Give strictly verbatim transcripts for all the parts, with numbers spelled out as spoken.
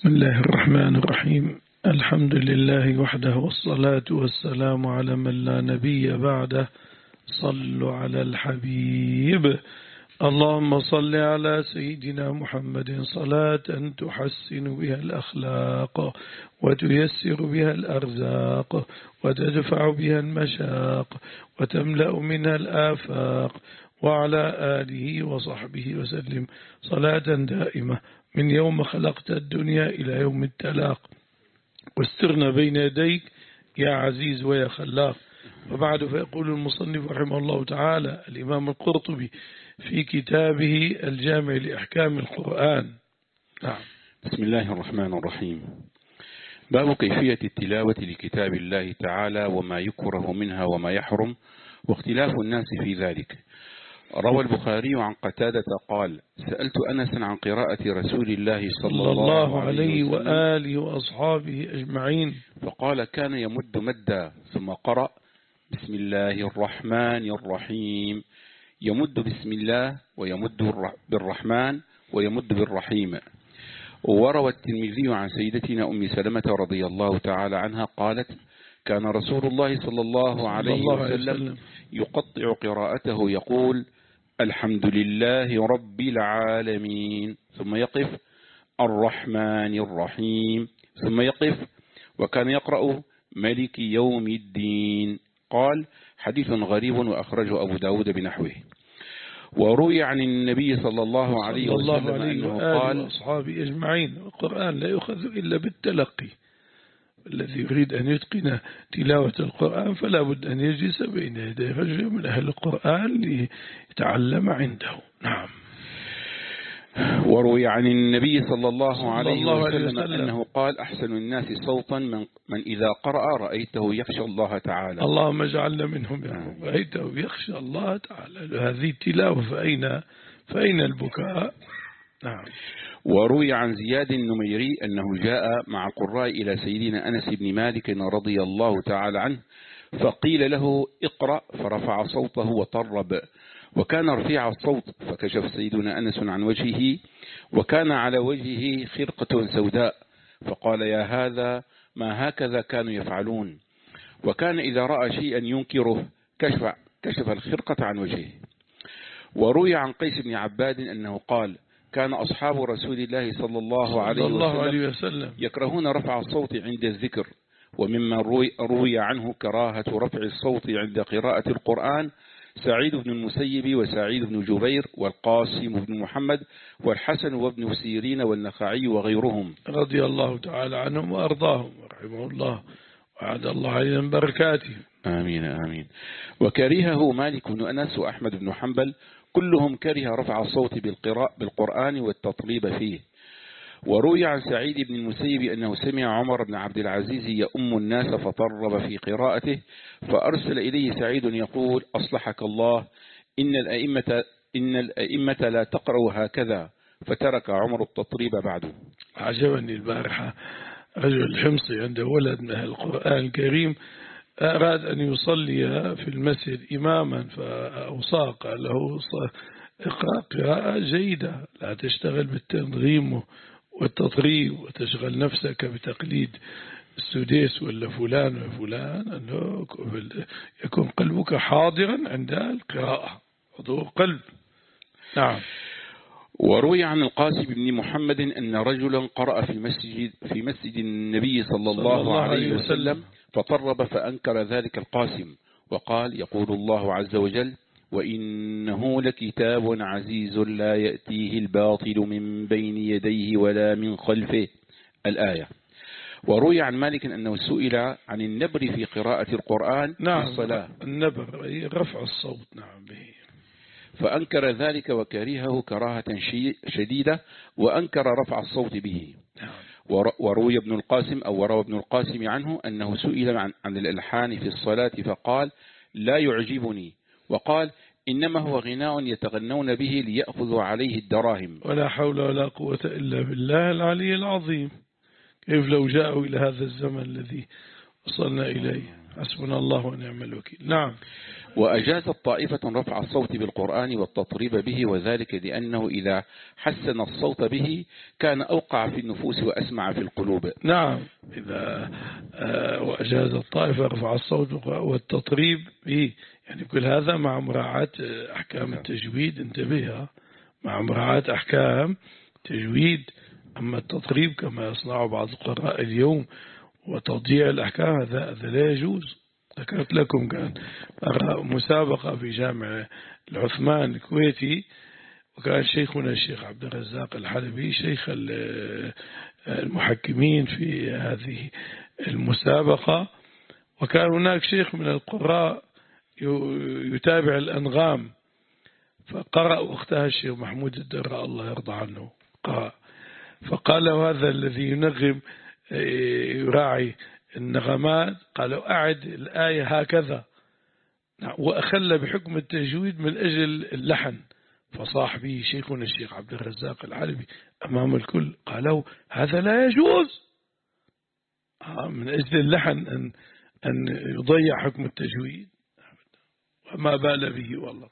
بسم الله الرحمن الرحيم. الحمد لله وحده والصلاة والسلام على من لا نبي بعده. صلوا على الحبيب. اللهم صل على سيدنا محمد صلاة تحسن بها الأخلاق وتيسر بها الأرزاق وتدفع بها المشاق وتملأ منها الآفاق، وعلى آله وصحبه وسلم صلاة دائمة من يوم خلقت الدنيا إلى يوم التلاق، واسترنا بين يديك يا عزيز ويا خلاق. وبعد، فيقول المصنف رحمه الله تعالى الإمام القرطبي في كتابه الجامع لأحكام القرآن. نعم. بسم الله الرحمن الرحيم. باب كيفية التلاوة لكتاب الله تعالى وما يكره منها وما يحرم واختلاف الناس في ذلك. روى البخاري عن قتادة قال: سألت أنسا عن قراءة رسول الله صلى الله عليه وآله وأصحابه أجمعين، فقال: كان يمد مدا ثم قرأ: بسم الله الرحمن الرحيم. يمد بسم الله ويمد بالرحمن ويمد بالرحيم. وروى الترمذي عن سيدتنا أم سلمة رضي الله تعالى عنها قالت: كان رسول الله صلى الله عليه وسلم يقطع قراءته يقول: الحمد لله رب العالمين، ثم يقف: الرحمن الرحيم، ثم يقف. وكان يقرأ: ملك يوم الدين. قال: حديث غريب وأخرجه أبو داود بنحوه. وروي عن النبي صلى الله عليه وسلم أنه قال: وأصحابه أجمعين. القرآن لا يؤخذ إلا بالتلقي. الذي يريد أن يتقن تلاوة القرآن فلا بد أن يجلس بين يدي رجل من أهل القرآن ليتعلم عنده. نعم. وروي عن النبي صلى الله عليه وسلم أنه قال: أحسن الناس صوتا من, من إذا قرأ رأيته يخشى الله تعالى. اللهم اجعلنا منهم يا رب. رأيته يخشى الله تعالى. هذه التلاوة فأين, فأين البكاء؟ نعم. وروي عن زياد النميري أنه جاء مع القراء إلى سيدنا أنس بن مالك رضي الله تعالى عنه، فقيل له: اقرأ، فرفع صوته وطرب، وكان رفيع الصوت، فكشف سيدنا أنس عن وجهه، وكان على وجهه خرقة سوداء، فقال: يا هذا، ما هكذا كانوا يفعلون. وكان إذا رأى شيئا ينكره كشف, كشف الخرقة عن وجهه. وروي عن قيس بن عباد أنه قال: كان أصحاب رسول الله صلى الله عليه وسلم, وسلم يكرهون رفع الصوت عند الذكر. ومما روي, روي عنه كراهة رفع الصوت عند قراءة القرآن سعيد بن المسيب وسعيد بن جبير والقاسم بن محمد والحسن وابن سيرين والنخعي وغيرهم رضي الله تعالى عنهم وأرضاهم رحمه الله، وعد الله عليهم بركاته. آمين آمين. وكرهه مالك بن أنس وأحمد بن حنبل، كلهم كره رفع الصوت بالقراء بالقرآن والتطليب فيه. وروي عن سعيد بن المسيب أنه سمع عمر بن عبد العزيز يؤم الناس فطرب في قراءته، فأرسل إليه سعيد يقول: أصلحك الله، إن الأئمة, إن الأئمة لا تقرأ هكذا، فترك عمر التطريب بعده. عجبني البارحة رجل حمصي عنده ولد من القرآن الكريم، أراد أن يصلي في المسجد إماما، فأوصى قال له: اقرأ قراءة جيدة، لا تشتغل بالتنظيم والتطريب وتشغل نفسك بتقليد السديس ولا فلان وفلان، أنه يكون قلبك حاضرا عند القراءة، حضور قلب. نعم. وروي عن القاسم بن محمد أن رجلا قرأ في مسجد, في مسجد النبي صلى الله, الله عليه وسلم فطرب، فأنكر ذلك القاسم وقال: يقول الله عز وجل: وإنه لكتاب عزيز لا يأتيه الباطل من بين يديه ولا من خلفه، الآية. وروي عن مالك أنه سئل عن النبر في قراءة القرآن نعم في الصلاة. النبر رفع الصوت. نعم به. فأنكر ذلك وكرهه كراهة شديدة، وأنكر رفع الصوت به. وروي ابن القاسم أو وروى ابن القاسم عنه أنه سئل عن, عن الإلحان في الصلاة فقال: لا يعجبني، وقال: إنما هو غناء يتغنون به ليأخذوا عليه الدراهم. ولا حول ولا قوة إلا بالله العلي العظيم. كيف لو جاءوا إلى هذا الزمن الذي وصلنا إليه؟ حسبنا الله ونعم الوكيل. نعم. وأجازت طائفة رفع الصوت بالقرآن والتطريب به، وذلك لأنه إذا حسن الصوت به كان أوقع في النفوس وأسمع في القلوب. نعم، إذا وأجاز الطائفة رفع الصوت والتطريب به، يعني كل هذا مع مراعاة أحكام التجويد، انتبهها، مع مراعاة أحكام تجويد. أما التطريب كما يصنع بعض القراء اليوم وتضييع الأحكام هذا لا يجوز. ذكرت لكم كان مسابقة في جامع العثمان الكويتي، وكان شيخنا الشيخ عبد الرزاق الحلبي شيخ المحكمين في هذه المسابقة، وكان هناك شيخ من القراء يتابع الأنغام، فقرأ وقتها الشيخ محمود الدراء الله يرضى عنه قرأ، فقال له هذا الذي ينغم يراعي النغمات، قالوا أعد الآية هكذا، وأخل بحكم التجويد من أجل اللحن، فصاح به شيخنا الشيخ عبد الرزاق الحلبي أمام الكل، قالوا هذا لا يجوز من أجل اللحن أن أن يضيع حكم التجويد، وما بال به والله.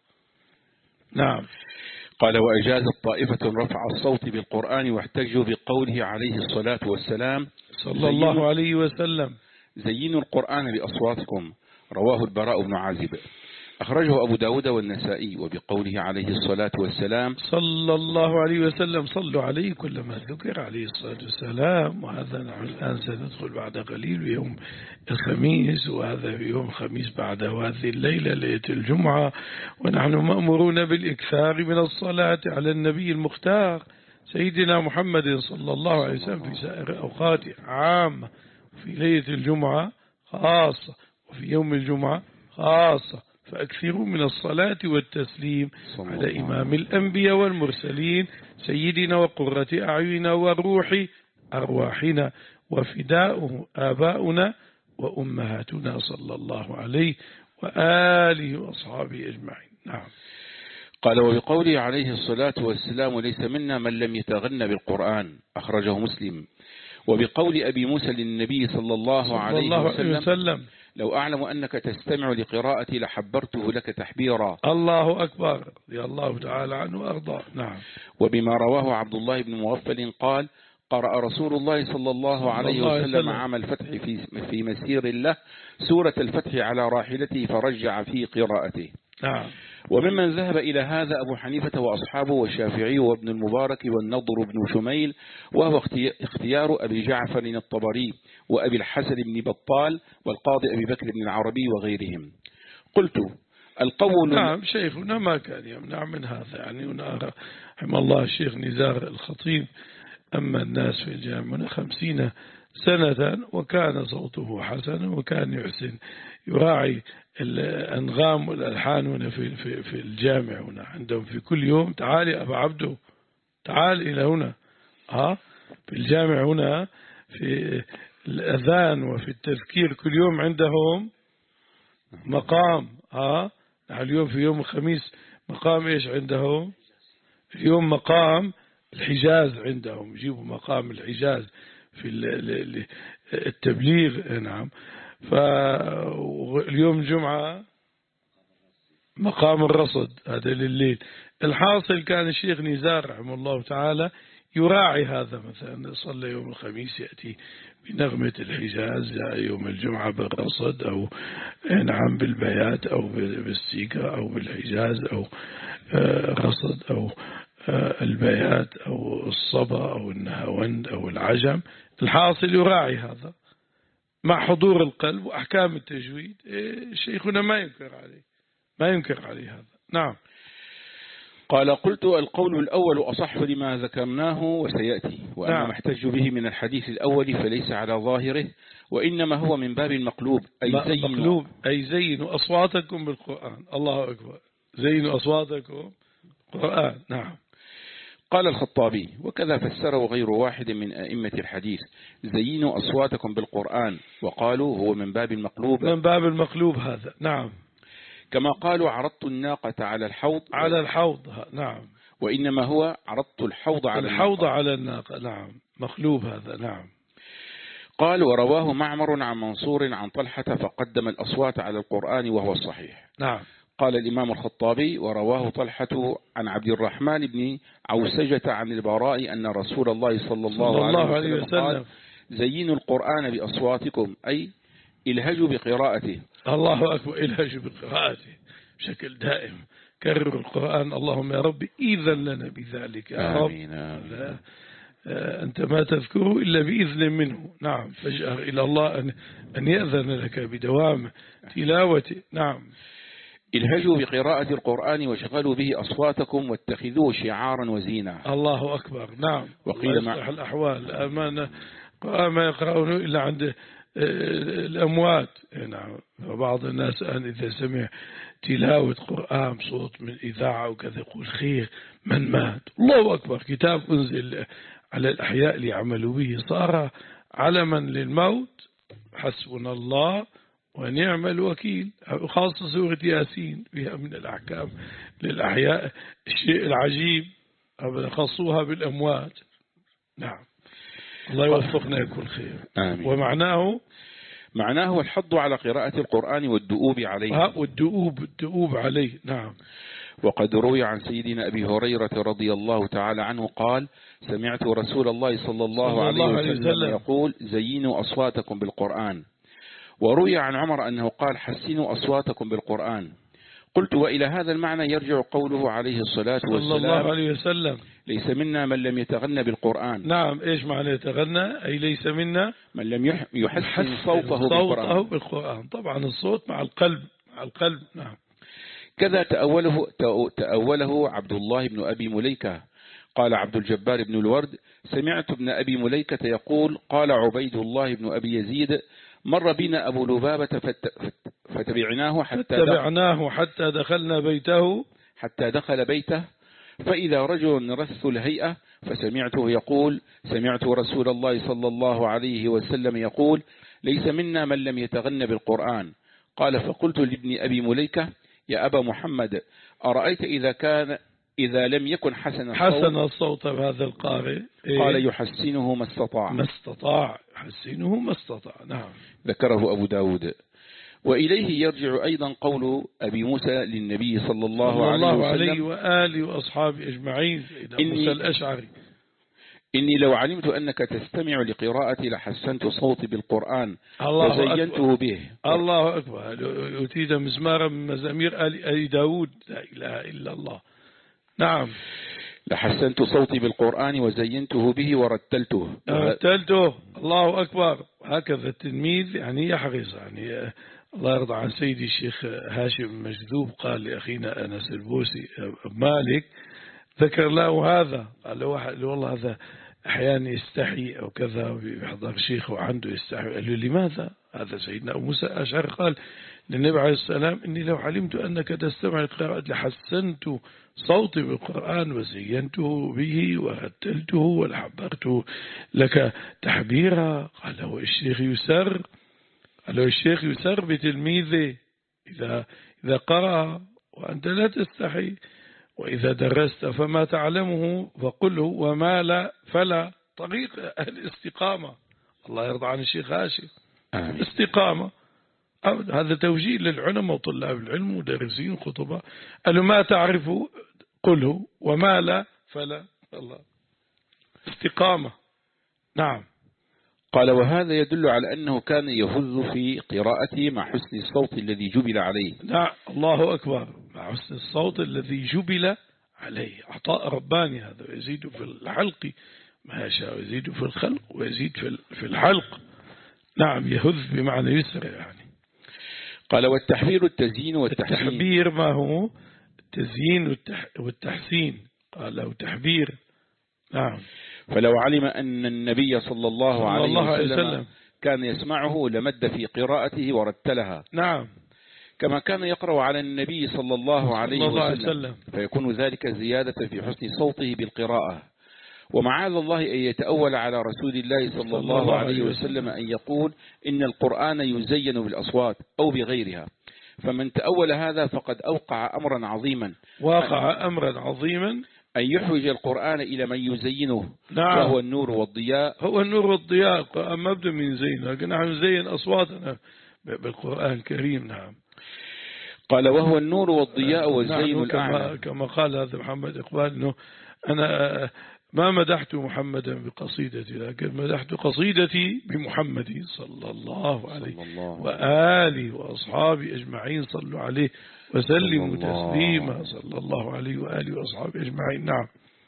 نعم. قال وأجازت طائفة رفع الصوت بالقرآن واحتجوا بقوله عليه الصلاة والسلام صلى الله عليه وسلم زينوا القرآن بأصواتكم، رواه البراء بن عازب، أخرجه أبو داود والنسائي. وبقوله عليه الصلاة والسلام صلى الله عليه وسلم صلوا عليه كلما ذكر عليه الصلاة والسلام. وهذا نحن الآن سندخل بعد قليل يوم الخميس، وهذا في يوم الخميس بعد هذه الليلة ليلة الجمعة، ونحن مأمورون بالإكثار من الصلاة على النبي المختار سيدنا محمد صلى الله عليه وسلم في سائر أوقات عامة، في ليلة الجمعة خاصة، وفي يوم الجمعة خاصة، فأكثروا من الصلاة والتسليم على إمام الأنبياء والمرسلين سيدنا وقرة أعيننا وروح أرواحنا وفداؤه آباؤنا وأمهاتنا صلى الله عليه وآله وأصحابه أجمعين. نعم. قال وبقوله عليه الصلاة والسلام ليس منا من لم يتغنى بالقرآن، أخرجه مسلم. وبقول أبي موسى للنبي صلى الله عليه وسلم, وسلم لو أعلم أنك تستمع لقراءتي لحبرته لك تحبيرا. الله أكبر، رضي الله تعالى عنه وأرضاه. نعم. وبما رواه عبد الله بن مغفل قال قرأ رسول الله صلى الله عليه وسلم عام الفتح في في مسير له سورة الفتح على راحلته فرجع في قراءته. نعم. وممن ذهب إلى هذا أبو حنيفة وأصحابه والشافعي وابن المبارك والنضر بن شميل، وهو اختيار أبي جعفر الطبري وأبي الحسن بن بطال والقاضي أبي بكر بن العربي وغيرهم. قلت القول نعم شيخنا ما كان يمنع من هذا، يعني ونرى رحمه الله الشيخ نزار الخطيب أما الناس في الجامعة خمسين سنة وكان صوته حسن وكان يحسن يراعي الأنغام والألحان هنا في, في, في الجامع هنا عندهم في كل يوم. تعال يا أبا عبده تعال إلى هنا ها في الجامع هنا في الأذان وفي التذكير كل يوم عندهم مقام. ها اليوم في يوم الخميس مقام إيش عندهم؟ اليوم مقام الحجاز عندهم، يجيبوا مقام الحجاز في التبليغ. نعم. فاليوم الجمعة مقام الرصد هذا لليل. الحاصل كان الشيخ نزار رحمه الله تعالى يراعي هذا، مثلا صلى يوم الخميس يأتي بنغمة الحجاز، يوم الجمعة بالرصد أو نعم بالبيات أو بالسيكة أو بالحجاز أو رصد أو البيات أو الصبا أو النهاوند أو العجم. الحاصل يراعي هذا مع حضور القلب وأحكام التجويد. شيخنا ما ينكر عليه ما ينكر عليه هذا. نعم. قال قلت القول الأول أصح لما ذكرناه وسيأتي، وأما نعم. ما احتج به من الحديث الأول فليس على ظاهره، وإنما هو من باب المقلوب أي زينوا مقلوب أي زينوا أصواتكم بالقرآن. الله أكبر، زينوا أصواتكم بالقرآن. نعم. قال الخطابي وكذا فسره غير واحد من أئمة الحديث زينوا أصواتكم بالقرآن، وقالوا هو من باب المقلوب من باب المقلوب هذا. نعم. كما قالوا عرضت الناقة على الحوض على الحوض. نعم. وإنما هو عرضت الحوض على الحوض الناقة. على الناقة. نعم. مقلوب هذا. نعم. قال ورواه معمر عن منصور عن طلحة فقدم الأصوات على القرآن وهو الصحيح. نعم. قال الإمام الخطابي ورواه طلحة عن عبد الرحمن بن عوسجة عن البراء أن رسول الله صلى الله, صلى الله عليه وسلم قال زينوا القرآن بأصواتكم أي الهجوا بقراءته. الله أكبر، الهجوا بقراءته بشكل دائم، كرروا القرآن. اللهم يا رب إذن لنا بذلك يا رب. آمين. لا أنت ما تذكره إلا بإذن منه. نعم. فاجأر إلى الله أن أن يأذن لك بدوام تلاوته. نعم. الهجوا بقراءة القرآن وشغلوا به أصواتكم واتخذوه شعارا وزينة. الله أكبر. نعم. وقيل مع الأحوال أمانة ما يقرأونه إلا عند الأموات. نعم. وبعض الناس الآن إذا سمع تلاوة قرآن صوت من إذاعة وكذا يقول خير من مات. الله أكبر. كتاب أنزل على الأحياء ليعملوا به صار علما للموت. حسبنا الله ونعم الوكيل. خاصة سورة ياسين فيها من الأحكام للأحياء الشيء العجيب. خصوها بالأموات. نعم. الله يوفقنا يكون خير. آمين. ومعناه معناه الحض على قراءة القرآن والدؤوب عليه. والدؤوب الدؤوب عليه. نعم. وقد روي عن سيدنا أبي هريرة رضي الله تعالى عنه قال سمعت رسول الله صلى الله, صلى الله عليه وسلم, وسلم يقول زينوا أصواتكم بالقرآن. وروي عن عمر أنه قال حسنوا أصواتكم بالقرآن. قلت وإلى هذا المعنى يرجع قوله عليه الصلاة والسلام صلى الله عليه وسلم ليس منا من لم يتغنى بالقرآن. نعم. إيش معنى يتغنى؟ أي ليس منا من لم يحسن صوته, صوته بالقرآن. بالقرآن. طبعا الصوت مع القلب مع القلب. نعم. كذا تأوله, تأوله عبد الله بن أبي مليكة. قال عبد الجبار بن الورد سمعت ابن أبي مليكة يقول قال عبيد الله بن أبي يزيد مر بنا أبو لبابة فتبعناه حتى, فتبعناه حتى دخلنا بيته حتى دخل بيته فإذا رجل رث الهيئة فسمعته يقول سمعت رسول الله صلى الله عليه وسلم يقول ليس منا من لم يتغنى بالقرآن. قال فقلت لابن أبي مليكة يا أبا محمد أرأيت إذا كان إذا لم يكن حسن الصوت حسن الصوت بهذا القارئ إيه؟ قال يحسنه ما استطاع ما استطاع يحسنه ما استطاع. نعم. ذكره أبو داود. وإليه يرجع أيضا قول أبي موسى للنبي صلى الله, صلى الله عليه, عليه وآله وأصحابه أجمعين إني موسى الأشعري إني لو علمت أنك تستمع لقراءتي لحسنت صوتي بالقرآن وزينته به. الله أكبر. أتيت مزمارا من مزامير آل داود. لا إله إلا الله. نعم. لحسنت صوتي بالقرآن وزينته به ورتلته رتلته. الله أكبر. هكذا التلميذ يعني يحرص. يعني الله يرضى عن سيدي الشيخ هاشم مجذوب قال لأخينا أنس البوسي مالك ذكر له هذا قال له واحد والله هذا أحيانا يستحي أو كذا ويحضر شيخ وعنده يستحي. قال له لماذا؟ هذا سيدنا أبو موسى الأشعري قال للنبي عليه السلام إني لو علمت أنك تستمع للقراءة لحسنت صوتي بالقرآن وزينته به ورتلته ولحبرته لك تحبيرا. قال له الشيخ يسر قال له الشيخ يسر بتلميذه إذا إذا قرأ وأنت لا تستحي وإذا درست فما تعلمه فقله وما لا فلا. طريق الاستقامة. الله يرضى عن الشيخ هاشم. استقامة. هذا توجيه للعلماء وطلاب العلم ودارسين وخطباء. قالوا ما تعرف قله وما لا فلا. الله استقامة. نعم. قال وهذا يدل على أنه كان يفز في قراءته مع حسن الصوت الذي جبل عليه. نعم. الله أكبر. مع حسن الصوت الذي جبل عليه. عطاء رباني هذا. ويزيد في الحلق ما يشاء ويزيد في الخلق ويزيد في الحلق. نعم. يهذ بمعنى يسر يعني. قال والتحبير التزيين والتحسين. التحبير ما هو التزيين والتحسين. قال له تحبير. نعم. فلو علم أن النبي صلى الله, صلى عليه, الله عليه وسلم, وسلم كان يسمعه لمد في قراءته ورتلها. نعم. كما كان يقرأ على النبي صلى الله عليه صلى الله وسلم, وسلم فيكون ذلك زيادة في حسن صوته بالقراءة. ومعاذ الله أن يتأول على رسول الله صلى, صلى الله, الله عليه وسلم أن يقول إن القرآن يزين بالأصوات أو بغيرها. فمن تأول هذا فقد أوقع أمرا عظيما. واقع أمرا عظيما أن يحوج القرآن إلى من يزينه. نعم. وهو النور والضياء. هو النور والضياء. القرآن ما بدنا من زين، لكن نحن نزين أصواتنا بالقرآن الكريم. نعم. قال وهو النور والضياء والزين نعم. الأعلى. كما, كما قال هذا محمد إقبال أنه أنا ما مدحت محمدا بقصيدتي، لكن مدحت قصيدتي بمحمد صلى الله عليه وآله وأصحابه أجمعين. صلوا عليه وسلموا تسليما صلى الله عليه وآله وأصحابه أجمعين. نعم.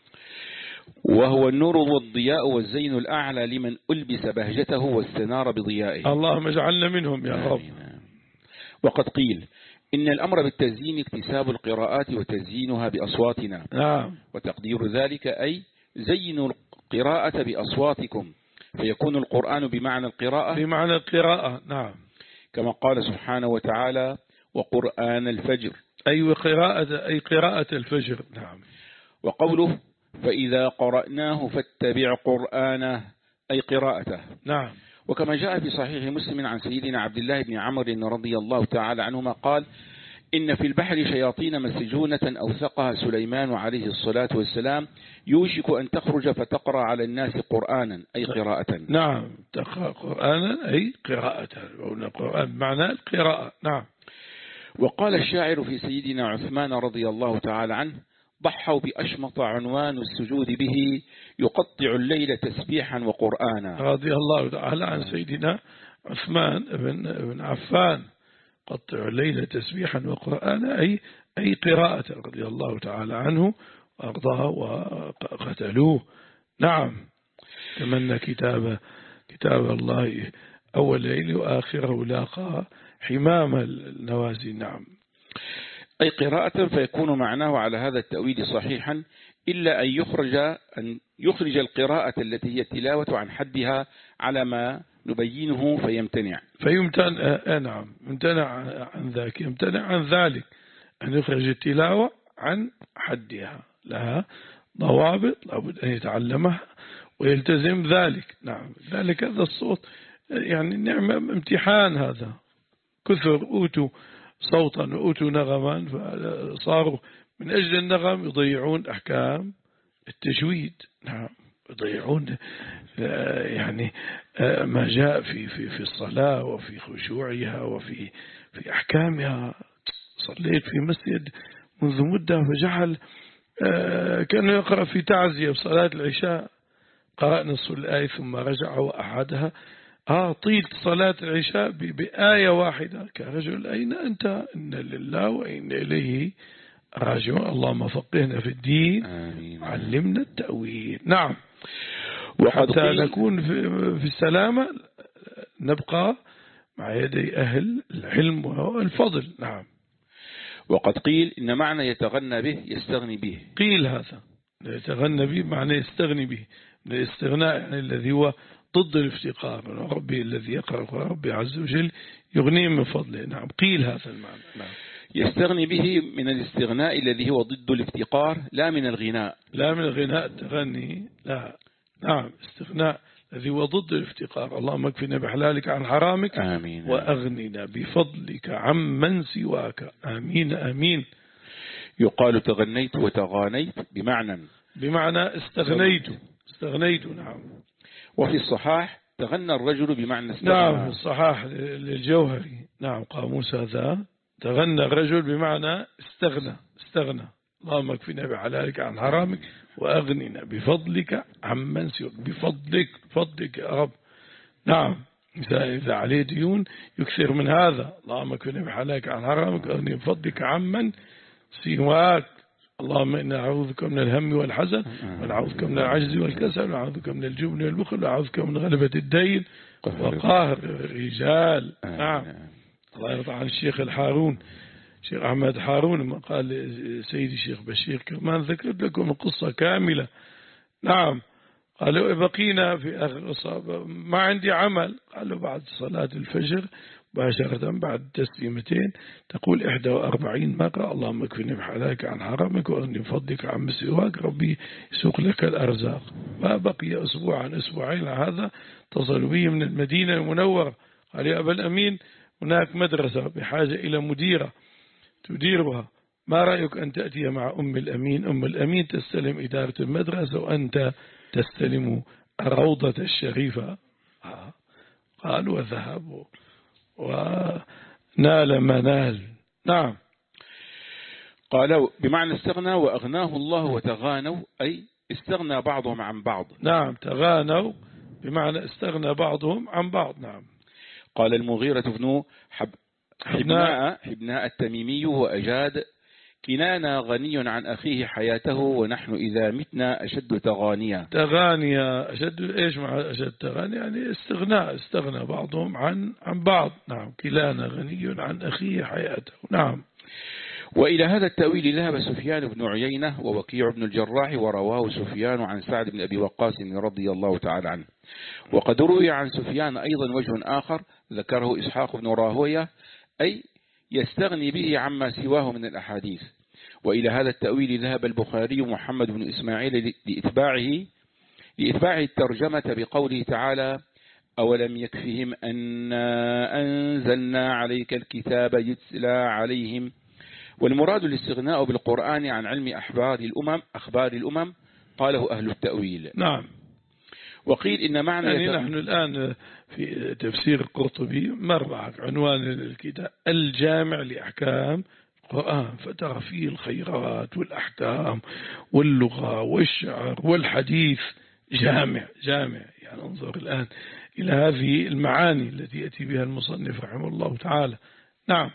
وهو النور والضياء والزين الأعلى لمن ألبس بهجته واستنار بضيائه. اللهم اجعلنا منهم يا رب. وقد قيل إن الأمر بالتزيين اكتساب القراءات وتزيينها بأصواتنا. نعم. وتقدير ذلك أي زينوا القراءة بأصواتكم، فيكون القرآن بمعنى القراءة. بمعنى القراءة. نعم. كما قال سبحانه وتعالى وقرآن الفجر. أي قراءة أي قراءة الفجر. نعم. وقوله فإذا قرأناه فاتبع قرآنه أي قراءته. نعم. وكما جاء في صحيح مسلم عن سيدنا عبد الله بن عمرو رضي الله تعالى عنهما قال إن في البحر شياطين مسجونة أوثقها سليمان عليه الصلاة والسلام يوشك أن تخرج فتقرأ على الناس قرآنا أي قراءة. نعم. تقرأ قرآنا أي قراءة. القرآن بمعنى القراءة. نعم. وقال الشاعر في سيدنا عثمان رضي الله تعالى عنه ضحوا بأشمط عنوان السجود به يقطع الليل تسبيحا وقرآنا. رضي الله تعالى عن سيدنا عثمان بن بن عفان قطع الليل تسبيحا وقرآنا أي أي قراءة رضي الله تعالى عنه وأرضاه وقتلوه. نعم. تمنى كتاب كتاب الله أول ليل وآخره لاقى حمام النوازي. نعم. أي قراءة، فيكون معناه على هذا التأويل صحيحا إلا أن يخرج أن يخرج القراءة التي هي التلاوة عن حدها على ما نبينه فيمتنع. فيمتنع. نعم. يمتنع عن ذلك. يمتنع عن ذلك أن يخرج التلاوة عن حدها، لها ضوابط لابد أن يتعلمها ويلتزم ذلك. نعم. ذلك هذا الصوت يعني نعمة امتحان. هذا كثر أوتوا صوتا وأوتوا نغما فصاروا من أجل النغم يضيعون أحكام التجويد. نعم. يضيعون يعني ما جاء في في في الصلاة وفي خشوعها وفي في أحكامها. صليت في مسجد منذ مدة فجعل كان يقرأ في تعزية بصلاة العشاء، قرأ نصف الآية ثم رجع وأعادها. آه طيلت صلاة العشاء بآية واحدة كرجل أين أنت؟ إن لله وإن إليه راجعون. اللهم فقهنا في الدين. آمين. علمنا التأويل. نعم. وحتى نكون في السلامة نبقى مع يدي أهل العلم والفضل. نعم. وقد قيل إن معنى يتغنى به يستغني به. قيل هذا يتغنى به معنى يستغني به من الاستغناء يعني الذي هو ضد الافتقار. ربي الذي يقرأ ربي عز وجل يغنيه من فضله. نعم. قيل هذا المعنى. نعم. يستغني به من الاستغناء الذي هو ضد الافتقار لا من الغناء. لا من الغناء التغني لا. نعم. استغناء الذي هو ضد الافتقار. اللهم اكفنا بحلالك عن حرامك. آمين. وأغننا بفضلك عمن سواك. آمين آمين. يقال تغنيت وتغانيت بمعنى بمعنى استغنيت استغنيت. نعم. وفي الصحاح تغنى الرجل بمعنى استغنى. نعم. في الصحاح للجوهري. نعم. قاموس هذا تغنى الرجل بمعنى استغنى استغنى. اللهم اكفنا بحلالك عن حرامك وأغننا بفضلك عمن سواك. بفضلك فضلك يا رب. نعم. إذا عليه ديون يكثر من هذا. اللهم اكفنا بحلالك عن حرامك وأغننا بفضلك عمن سواك. اللهم إنا نعوذ بك من الهم والحزن ونعوذ بك من العجز والكسل ونعوذ بك من الجبن والبخل ونعوذ بك من غلبة الدين وقهر الرجال. نعم. الله يرضى عن الشيخ الحارون الشيخ أحمد حارون لما قال سيدي الشيخ بشير كمان ذكرت لكم القصة كاملة. نعم. قالوا بقينا في آخر الإصابة ما عندي عمل. قالوا بعد صلاة الفجر مباشرة بعد تسليمتين تقول إحدى وأربعين مرة اللهم اكفني بحلالك عن حرامك وأغني بفضلك عن سواك ربي يسوق لك الأرزاق. ما بقي أسبوعا أسبوعين هذا اتصلوا بي من المدينة المنورة قال يا أبا الأمين هناك مدرسة بحاجة إلى مديرة تديرها ما رأيك أن تأتي مع أم الأمين؟ أم الأمين تستلم إدارة المدرسة وأنت تستلم الروضة الشريفة. قال وذهبوا ونال ما نال. نعم. قالوا بمعنى استغنى وأغناه الله وتغانوا، أي استغنى بعضهم عن بعض. نعم، تغانوا بمعنى استغنى بعضهم عن بعض. نعم. قال المغيرة بن حب حبناء حبناء التميمي وأجاد: كنانا غني عن أخيه حياته، ونحن إذا متنا أشد تغانيا. تغانيا أشد، إيش مع أشد تغانيا؟ يعني استغناء، استغنى بعضهم عن عن بعض. نعم. كلانا غني عن أخيه حياته. نعم. وإلى هذا التأويل ذهب سفيان بن عيينة ووكيع بن الجراح، ورواه سفيان عن سعد بن أبي وقاص رضي الله تعالى عنه. وقد روي عن سفيان أيضا وجه آخر ذكره إسحاق بن راهوية، أي يستغني به عما سواه من الأحاديث. وإلى هذا التأويل ذهب البخاري محمد بن إسماعيل لإتباعه لإتباع الترجمة بقوله تعالى: أولم يكفهم أنا أنزلنا عليك الكتاب يتلى عليهم. والمراد الاستغناء بالقرآن عن علم أحبار الأمم أخبار الأمم، قاله أهل التأويل. نعم. وقيل إن معنى يعني نحن الآن في تفسير القرطبي مر عنوان الكتاب الجامع لأحكام القرآن، فترى فيه الخيرات والأحكام واللغة والشعر والحديث، جامع جامع. يعني انظر الآن إلى هذه المعاني التي يأتي بها المصنف رحمه الله تعالى. نعم.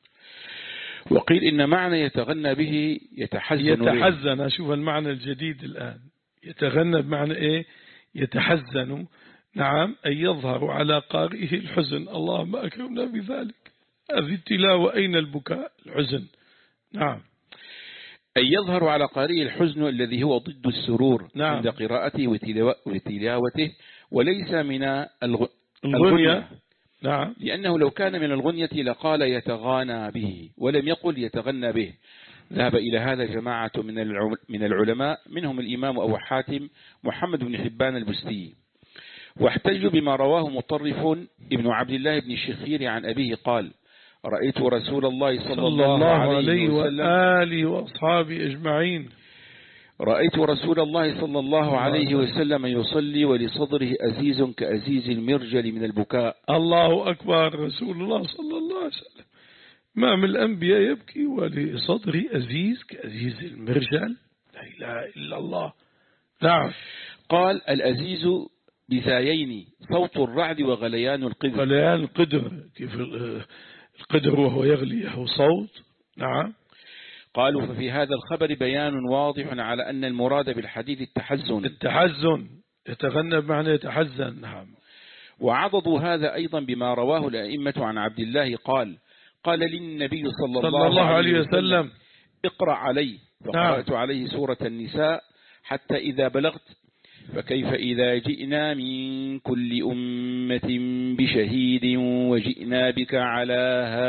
وقيل إن معنى يتغنى به يتحزن يتحزن. أشوف المعنى الجديد الآن، يتغنى بمعنى إيه؟ يتحزن. نعم، أن يظهر على قارئه الحزن. اللهم أكرمنا بذلك. هذه التلاوة، أين البكاء؟ الحزن. نعم. أن يظهر على قارئه الحزن الذي هو ضد السرور. نعم. عند قراءته وتلاوته، وليس من الغ... الغنية. نعم. لأنه لو كان من الغنية لقال يتغانى به، ولم يقل يتغنى به. ذهب إلى هذا جماعة من العلماء، منهم الإمام أبو حاتم محمد بن حبان البستي، واحتجوا بما رواه مطرف ابن عبد الله بن الشخير عن أبيه قال: رأيت رسول الله صلى, صلى الله عليه وسلم وآله وأصحابه أجمعين رأيت رسول الله صلى الله عليه وسلم يصلي ولصدره أزيز كأزيز المرجل من البكاء. الله أكبر. رسول الله صلى الله عليه وسلم إمام الأنبياء يبكي ولصدره أزيز كأزيز المرجل. لا إله إلا الله. نعم. قال: الأزيز بثايين، صوت الرعد وغليان القدر. غليان القدر، كيف القدر وهو يغلي له صوت. نعم. قالوا: ففي هذا الخبر بيان واضح على أن المراد بالحديث التحزن. التحزن، يتغنى بمعنى يتحزن. نعم. وعضدوا هذا أيضا بما رواه الأئمة عن عبد الله قال: قال للنبي صلى, صلى الله, الله عليه عليه وسلم: وسلم اقرأ علي. فقرأت نعم. عليه سورة النساء حتى إذا بلغت: فكيف إذا جئنا من كل أمة بشهيد وجئنا بك على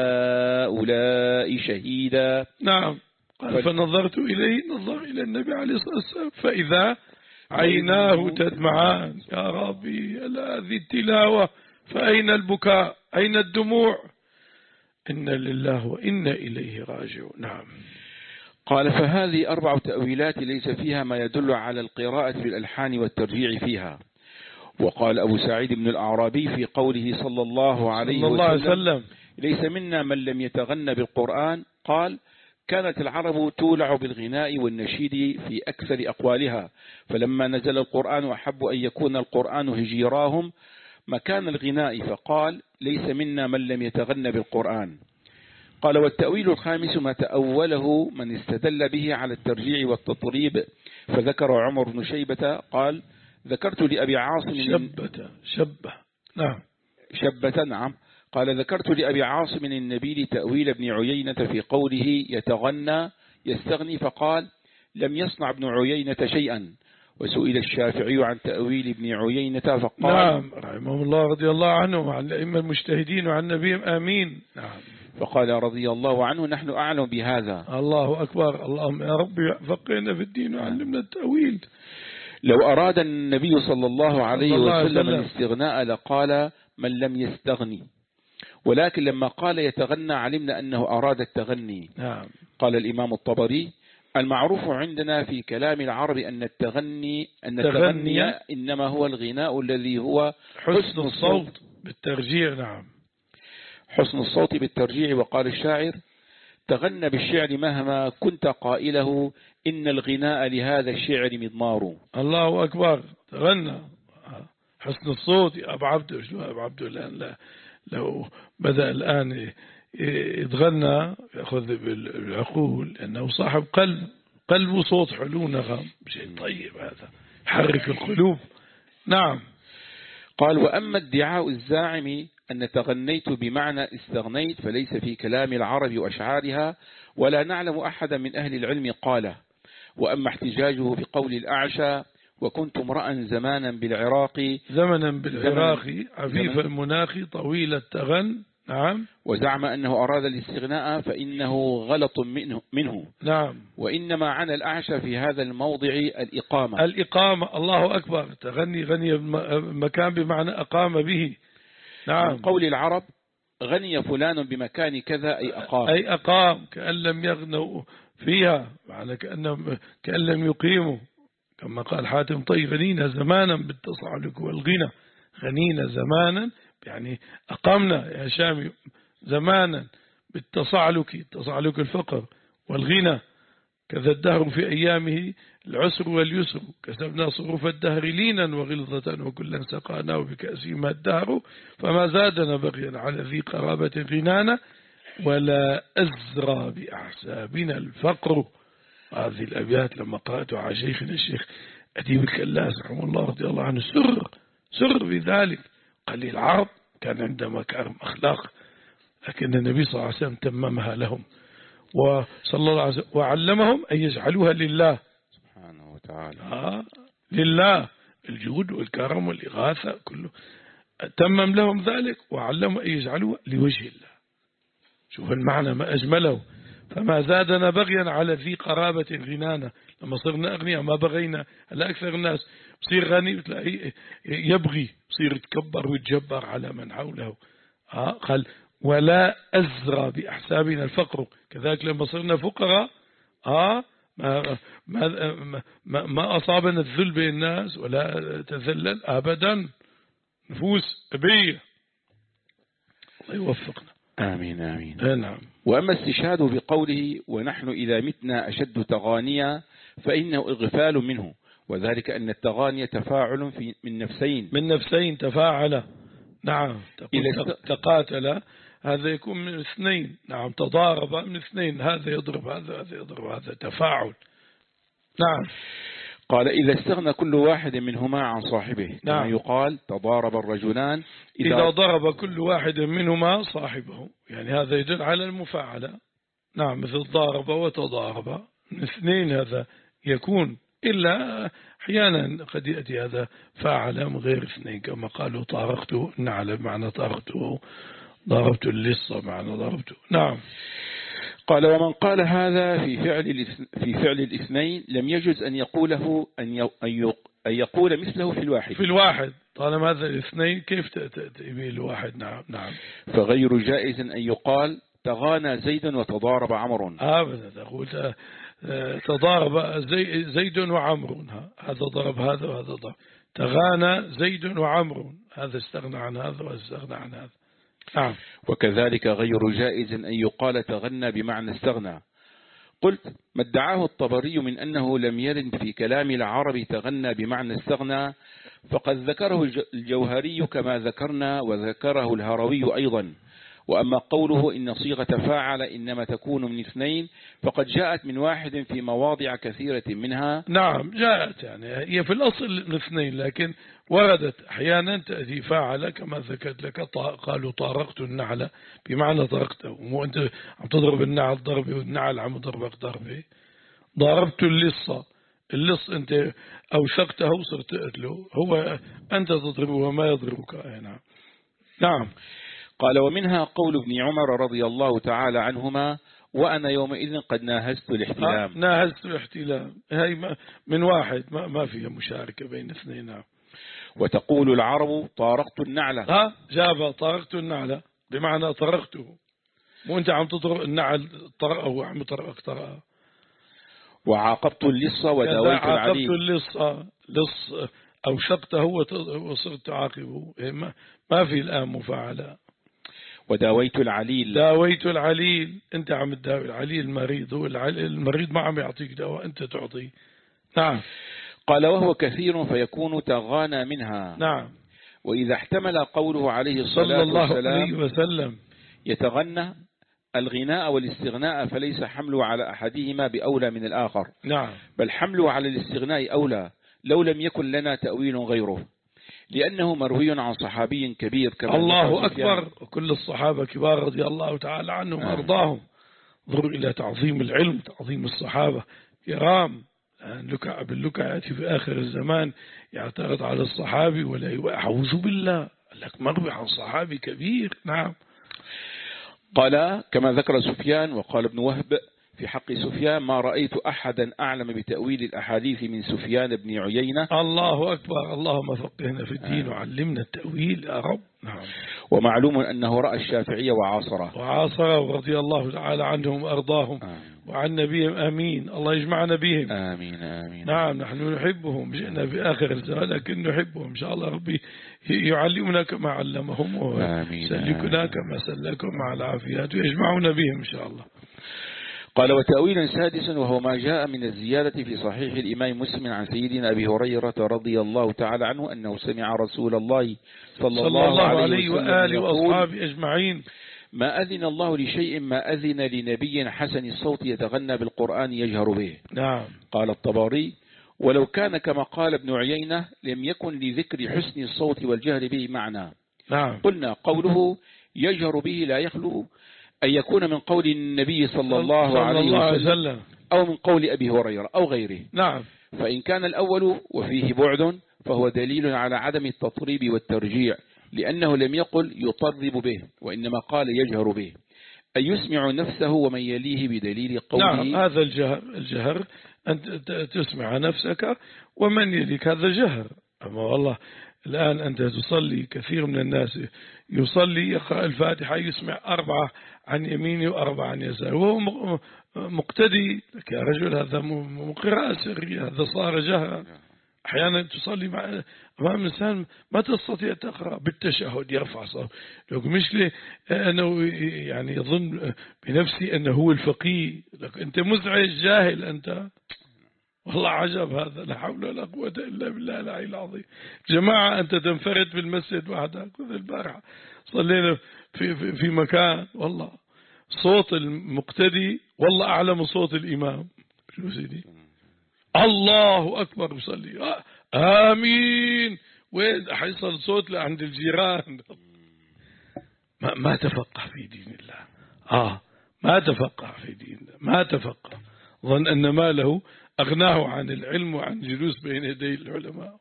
هؤلاء شهيدا. نعم. قال: فنظرت إليه، نظر إلى النبي عليه الصلاة والسلام، فإذا عيناه تدمعان. يا ربي، هذه التلاوة، فأين البكاء؟ أين الدموع؟ إنا لله وإنا إليه راجعون. نعم. قال: فهذه أربع تأويلات ليس فيها ما يدل على القراءة في الألحان والترجيع فيها. وقال أبو سعيد بن الأعرابي في قوله صلى الله عليه وسلم: ليس منا من لم يتغنى بالقرآن، قال: كانت العرب تولع بالغناء والنشيد في أكثر أقوالها، فلما نزل القرآن أحبوا أن يكون القرآن هجيراهم مكان الغناء، فقال: ليس منا من لم يتغنى بالقرآن. قال: والتأويل الخامس ما تأوله من استدل به على الترجيع والتطريب، فذكر عمر بن شيبة قال: ذكرت لأبي عاصم شبة شبة نعم شبة نعم قال: ذكرت لأبي عاصم النبيل تأويل ابن عيينة في قوله يتغنى يستغني، فقال: لم يصنع ابن عيينة شيئا. وسئل الشافعي عن تأويل ابن عيينة فقال: نعم رحمه الله رضي الله عنه وعن الأئمة المجتهدين وعن نبيهم آمين. نعم. فقال رضي الله عنه: نحن أعلم بهذا. الله أكبر. اللهم يا رب فقهنا في الدين وعلمنا التأويل. لو أراد النبي صلى الله عليه صلى الله وسلم عليه وسلم الاستغناء لقال: من لم يستغني. ولكن لما قال يتغنى علمنا أنه أراد التغني. نعم. قال الإمام الطبري: المعروف عندنا في كلام العرب أن التغني أن التغني إنما هو الغناء الذي هو حسن الصوت بالترجيع. نعم، حسن الصوت بالترجيع. وقال الشاعر: تغنى بالشعر مهما كنت قائله، إن الغناء لهذا الشعر مضمار. الله أكبر. تغنى حسن الصوت يا أبو عبده. شو أبو عبده الآن لا لو بدأ الآن يتغنى يأخذ بالعقول، لأنه صاحب قلب، قلبه صوت حلو نغم، شيء طيب هذا حرك القلوب. نعم. قال: وأما ادعاء الزاعم أن تغنيت بمعنى استغنيت فليس في كلام العرب وأشعارها، ولا نعلم أحدا من أهل العلم قاله. وأما احتجاجه بقول الأعشى: وكنت امرأ زمانا بالعراق، زمنا بالعراق عفيف المناخ طويل التغن. نعم. وزعم أنه أراد الاستغناء فإنه غلط منه, منه. نعم. وإنما عن الأعشى في هذا الموضع الإقامة. الإقامة. الله أكبر. تغني غني مكان بمعنى أقام به. نعم. من قول العرب: غني فلان بمكان كذا، أي أقام. أي أقام، كأن لم يغنوا فيها، معنى كأن كأن لم يقيموا، كما قال حاتم: طي غنينا زمانا بالتصالك والغنى. غنينا زمانا يعني أقمنا يا شامي زمانا بالتصعلك، التصعلك الفقر، والغنى كذا الدهر في أيامه العسر واليسر، كسبنا صروف الدهر لينا وغلظة وكلا سقانا بكأسهما الدهر، فما زادنا بغيا على ذي قرابة غنانا ولا أزرى بأحسابنا الفقر. هذه الأبيات لما قرأتها على شيخنا الشيخ أديب الكلاس رحمه الله رضي الله عنه سر سر بذلك. قال لي: العرب كان عندما مكارم أخلاق، لكن النبي صلى الله عليه وسلم تممها لهم، وصلى الله عليه وسلم وعلمهم أن يجعلوها لله سبحانه وتعالى. آه لله، الجود والكرم والإغاثة كله تمم لهم ذلك، وعلمهم أن يجعلوها لوجه الله. شوف المعنى ما أجمله. فما زادنا بغيا على ذي قرابة غنانا. لما صرنا أغنياء ما بغينا. هلا أكثر الناس بصير غني بتلاقيه يبغي، بصير يتكبر ويتجبر على من حوله. آه قال: ولا أزرى بأحسابنا الفقر. كذلك لما صرنا فقراء آه ما, ما, ما, ما أصابنا الذل بين الناس ولا تذلل أبدا. نفوس أبية. الله يوفقنا. آمين آمين. نعم. وأما استشهاد بقوله: ونحن إذا متنا أشد تغانيا، فإنه إغفال منه، وذلك أن التغاني تفاعل في من نفسين من نفسين تفاعل. نعم. إذا تقاتل هذا يكون من اثنين. نعم. تضارب من اثنين، هذا يضرب هذا، هذا يضرب هذا، تفاعل. نعم. قال: إذا استغنى كل واحد منهما عن صاحبه. نعم. كما يقال: تضارب الرجلان إذا, إذا ضرب كل واحد منهما صاحبه، يعني هذا يدل على المفاعلة. نعم. مثل ضارب وتضارب من اثنين هذا يكون، إلا أحيانا قد يأتي هذا فاعل من غير اثنين، كما قالوا: طارقته النعل بمعنى طارقته، ضربت اللصة معنى ضربته. نعم. قال: ومن قال هذا في فعل في فعل الاثنين لم يجوز أن يقوله أن أن يقول مثله في الواحد. في الواحد طالما هذا الاثنين كيف تأتي الواحد؟ نعم. نعم. فغير جائز أن يقال: تغانى زيد وتضارب عمرو. أبدا. تقول تضارب زي زيد وعمرو، هذا ضرب هذا وهذا ضرب. تغانى زيد وعمرو، هذا استغنى عن هذا وهذا استغنى عن هذا. نعم. وكذلك غير جائز أن يقال تغنى بمعنى استغنى. قلت: ما ادعاه الطبري من أنه لم يرد في كلام العرب تغنى بمعنى استغنى، فقد ذكره الجوهري كما ذكرنا، وذكره الهروي أيضا. وأما قوله إن صيغة فاعل إنما تكون من اثنين، فقد جاءت من واحد في مواضع كثيرة منها. نعم جاءت، يعني هي في الأصل من اثنين، لكن وردت أحيانا تأتي فاعل كما ذكرت لك. قالوا طارقت النعل بمعنى طارقته، مو أنت عم تضرب النعل ضربي والنعل عم تضربك ضربي. ضربت اللصة، اللص أنت أوثقته وصرت تقتله، هو أنت تضربه وما يضربك. نعم. نعم. قال: ومنها قول ابن عمر رضي الله تعالى عنهما: وأنا يومئذ قد ناهزت الاحتلام. ناهزت الاحتلام، هي من واحد، ما, ما فيها مشاركة بين اثنين. وتقول العرب: طارقت النعلة. ها جابها طارقت النعلة. بمعنى طرقته، مو أنت عم تطرق النعل طرقه وعم يطرقك طرقه. وعاقبت اللص وداويت العليل. عاقبت اللص لص أوشقته وصرت تعاقبه، ما, ما في الآن مفاعلة. وداويت العليل. داويت العليل، أنت عم تداوي العليل المريض، هو المريض ما عم يعطيك دواء، أنت تعطي. نعم. قال وهو كثير فيكون تغانى منها. نعم. وإذا احتمل قوله عليه الصلاة صلى الله والسلام عليه وسلم يتغنى الغناء والاستغناء، فليس حمله على أحدهما بأولى من الآخر. نعم. بل حمله على الاستغناء أولى لو لم يكن لنا تأويل غيره، لأنه مروي عن صحابي كبير كما الله أكبر. وكل الصحابة كبار رضي الله تعالى عنهم وأرضاهم. انظر إلى تعظيم العلم، تعظيم الصحابة كرام. لكع باللكع يأتي في آخر الزمان يعترض على الصحابي ولا أعوذ بالله لك مروي عن صحابي كبير. نعم. قال كما ذكر سفيان، وقال ابن وهب في حق سفيان ما رأيت أحدا أعلم بتأويل الأحاديث من سفيان بن عيينة. الله أكبر. اللهم فقهنا في الدين آه. وعلمنا التأويل يا رب. نعم. ومعلوم أنه رأى الشافعية وعاصره وعاصره رضي الله تعالى عنهم وأرضاهم آه. وعن نبيهم. آمين. الله يجمعنا بهم. آمين آمين. نعم. نحن نحبهم، جئنا في آخر الزمان لكن نحبهم. إن شاء الله ربي يعلمنا كما علمهم ويسلكنا كما سلكهم مع العافيات ويجمعنا بهم إن شاء الله. قال وتأويل سادس وهو ما جاء من الزيادة في صحيح الإمام مسلم عن سيدنا أبي هريرة رضي الله تعالى عنه أنه سمع رسول الله صلى الله, صلى الله عليه وآله وأصحابه أجمعين ما أذن الله لشيء ما أذن لنبي حسن الصوت يتغنى بالقرآن يجهر به. نعم. قال الطبري ولو كان كما قال ابن عيينة لم يكن لذكر حسن الصوت والجهر به معنى. نعم. قلنا قوله يجهر به لا يخلو أن يكون من قول النبي صلى الله عليه وسلم أو من قول أبي هريرة أو غيره. نعم. فإن كان الأول وفيه بعد فهو دليل على عدم التطريب والترجيع، لأنه لم يقل يطرب به وإنما قال يجهر به أن يسمع نفسه ومن يليه بدليل قوله. نعم. هذا الجهر, الجهر أن تسمع نفسك ومن يليك، هذا جهر. أما والله الآن أنت تصلي، كثير من الناس يصلي يقرأ الفاتحة يسمع أربعة عن يمينه وأربعة عن يساره وهو مقتدي لك يا رجل، هذا قراءة سرية، هذا صار جهرا. أحيانا تصلي مع أمام إنسان ما تستطيع تقرأ بالتشهد يرفع صوته، لو مشكلة أنه يعني يظن بنفسي أنه هو الفقيه، لك أنت مزعج جاهل أنت. والله عجب هذا، لا حول ولا قوة إلا بالله العلي العظيم. جماعة أنت تنفرد في المسجد وحدك. البارحة صلينا في, في, في مكان والله صوت المقتدي والله أعلى من صوت الإمام. شو سيدي الله أكبر يصلي آمين، وين حيصل صوت عند الجيران. ما, ما تفقه في دين الله. آه ما تفقه في دين الله، ما تفقه، ظن أن ماله أغناه عن العلم وعن جلوس بين يدي العلماء.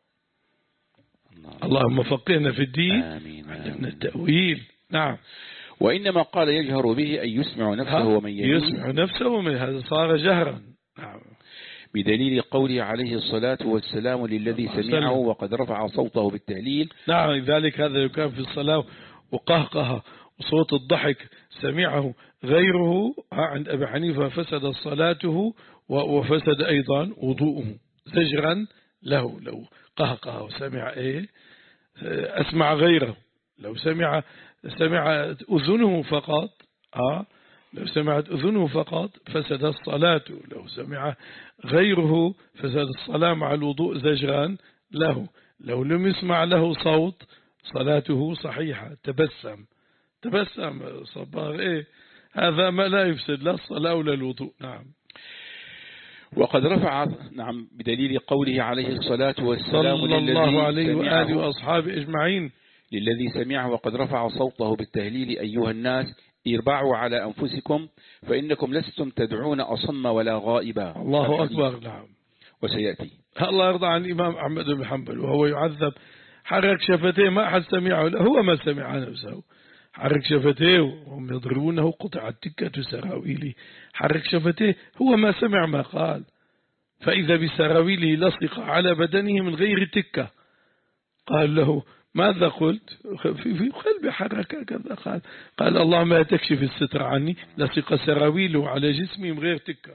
اللهم فقهنا في الدين، علمنا التأويل. نعم. وإنما قال يجهر به أن يسمع نفسه ومن يليه. يسمع نفسه ومن هذا صار جهرا. نعم. بدليل قوله عليه الصلاة والسلام للذي سمعه وقد رفع صوته بالتهليل. نعم. لذلك هذا كان في الصلاة وقهقه وصوت الضحك سمعه غيره عند أبي حنيفة فسد صلاته وفسد أيضا وضوءه زجرا له. لو قهقه وسمع إيه أسمع غيره، لو سمع سمعت أذنه فقط آه لو سمعت أذنه فقط فسد الصلاة، لو سمع غيره فسد الصلاة مع الوضوء زجرا له. لو لم يسمع له صوت صلاته صحيحة. تبسم تبسم صباغ إيه هذا ما لا يفسد لا الصلاة ولا الوضوء. نعم. وقد رفع نعم بدليل قوله عليه الصلاة والسلام صلى الله عليه وآله وأصحابه أجمعين للذي سمعه وقد رفع صوته بالتهليل أيها الناس اربعوا على أنفسكم فإنكم لستم تدعون أصم ولا غائبا. الله أكبر. نعم. وسيأتي. الله يرضى عن الإمام أحمد بن حنبل وهو يعذب حرك شفتيه ما أحد سمعه، هو ما سمع نفسه. حرك شفتيه وهم يضربونه قطع التكة سراويلي، حرك شفتيه هو ما سمع ما قال، فإذا بسراويله لصق على بدنه من غير تكة. قال له ماذا قلت في, في قلبي حركة كذا قال قال اللهم لا تكشف الستر عني لصق سراويله على جسمي من غير تكة.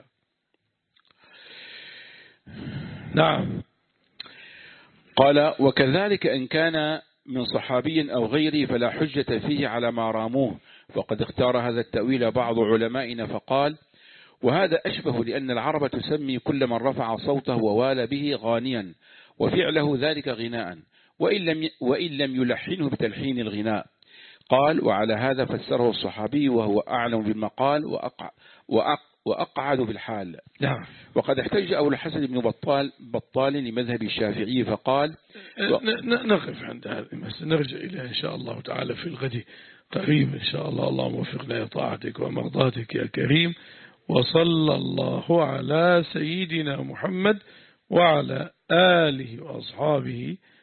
نعم. قال وكذلك إن كان من صحابي أو غيره فلا حجة فيه على ما راموه، وقد اختار هذا التأويل بعض علمائنا فقال وهذا أشبه لأن العرب تسمي كل من رفع صوته ووال به غانيا، وفعله ذلك غناء، وإن لم وإن لم يلحنه بتلحين الغناء. قال وعلى هذا فسره الصحابي وهو أعلم بالمقال وأقع وأق وأقعد بالحال. نعم. وقد احتج أبو الحسن بن بطال بطال لمذهب الشافعي فقال و... نقف عند هذا المسألة، نرجع إليه إن شاء الله تعالى في الغد قريب إن شاء الله. اللهم وفقنا لطاعتك ومرضاتك يا كريم، وصلى الله على سيدنا محمد وعلى آله وأصحابه